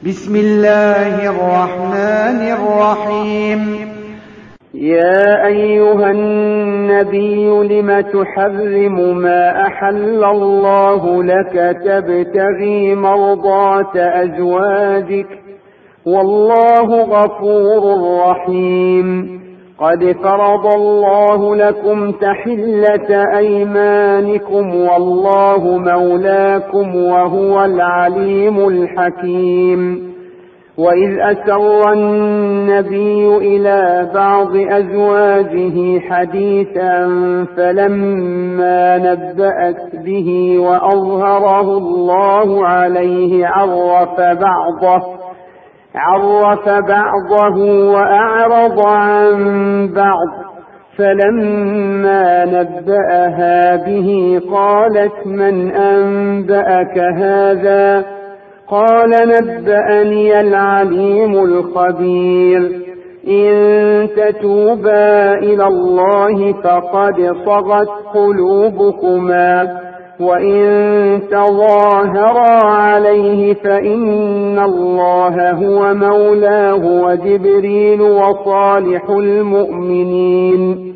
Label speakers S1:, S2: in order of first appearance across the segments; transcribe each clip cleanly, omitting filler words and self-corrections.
S1: بسم الله الرحمن الرحيم.
S2: يا أيها النبي لم تحرم ما أحل الله لك تبتغي مرضات أزواجك والله غفور رحيم. قد فرض الله لكم تحلة أيمانكم والله مولاكم وهو العليم الحكيم. وإذ أسر النبي إلى بعض أزواجه حديثا فلما نبأت به وأظهره الله عليه عرف بعضه وأعرض عن بعض. فلما نبأها به قالت من أنبأك هذا؟ قال نبأني العليم الخبير. إن تتوبا إلى الله فقد صغت قلوبكما وإن تظاهرا عليه فإن الله هو مولاه وجبريل وصالح المؤمنين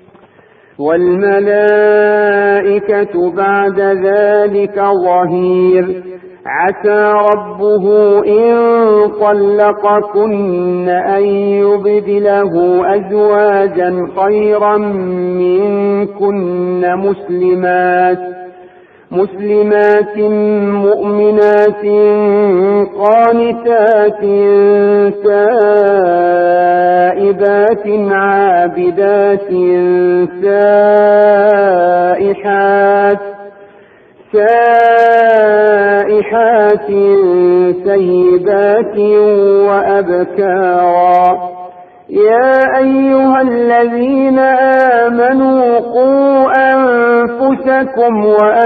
S2: والملائكة بعد ذلك ظهير. عسى ربه إن طلقكن أن يبدله أزواجا خيرا منكن مسلمات مؤمنات قانتات تائبات عابدات سائحات سيبات وأبكارا. يا أيها الذين آمنوا قوا أنفسكم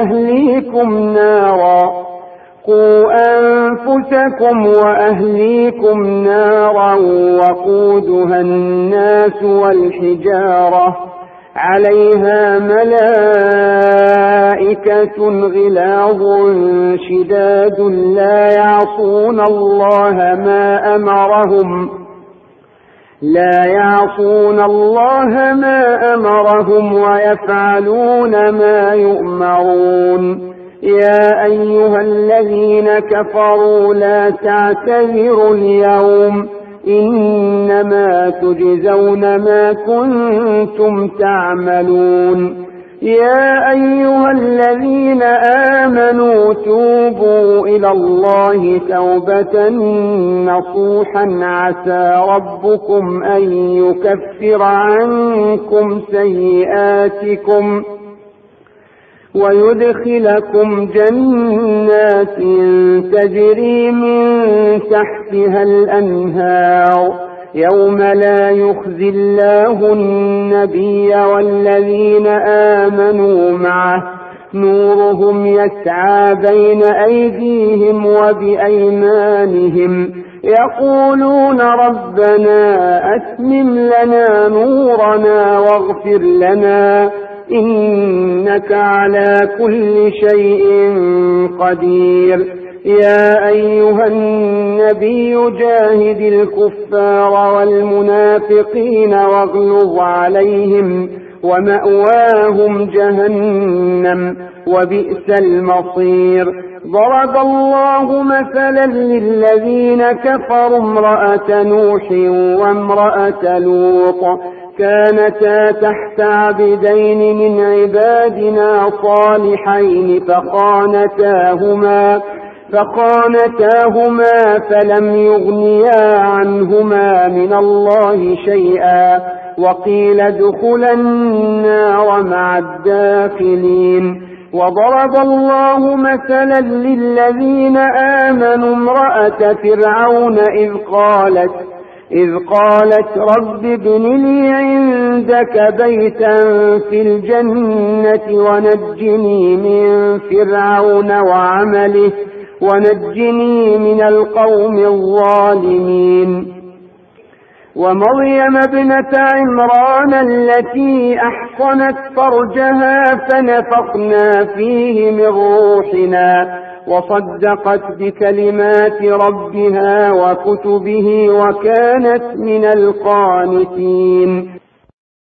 S2: وأهليكم نارا وقودها الناس والحجارة عليها ملائكة غلاظ شداد لا يعصون الله ما أمرهم ويفعلون ما يؤمرون. يا أيها الذين كفروا لا تعتذروا اليوم إنما تجزون ما كنتم تعملون. يا أيها الذين آمنوا توبوا إلى الله توبة نصوحا عسى ربكم أن يكفر عنكم سيئاتكم ويدخلكم جنات تجري من تحتها الأنهار يوم لا يخزي الله النبي والذين آمنوا معه نورهم يسعى بين أيديهم وبأيمانهم يقولون ربنا أتمم لنا نورنا واغفر لنا إنك على كل شيء قدير. يا أيها النبي جاهد الكفار والمنافقين واغلظ عليهم ومأواهم جهنم وبئس المصير. ضرب الله مثلا للذين كفروا امرأة نوح وامرأة لوط كانتا تحت عبدين من عبادنا صالحين فخانتاهما فلم يغنيا عنهما من الله شيئا وقيل ادخلا النار مع الداخلين. وضرب الله مثلا للذين آمنوا امرأة فرعون إذ قالت رب ابن لي عندك بيتا في الجنة ونجني من فرعون وعمله ونجني من القوم الظالمين. ومريم ابنة عمران التي أحصنت فرجها فنفخنا فيه من روحنا وصدقت بكلمات ربها وكتبه وكانت من القانتين.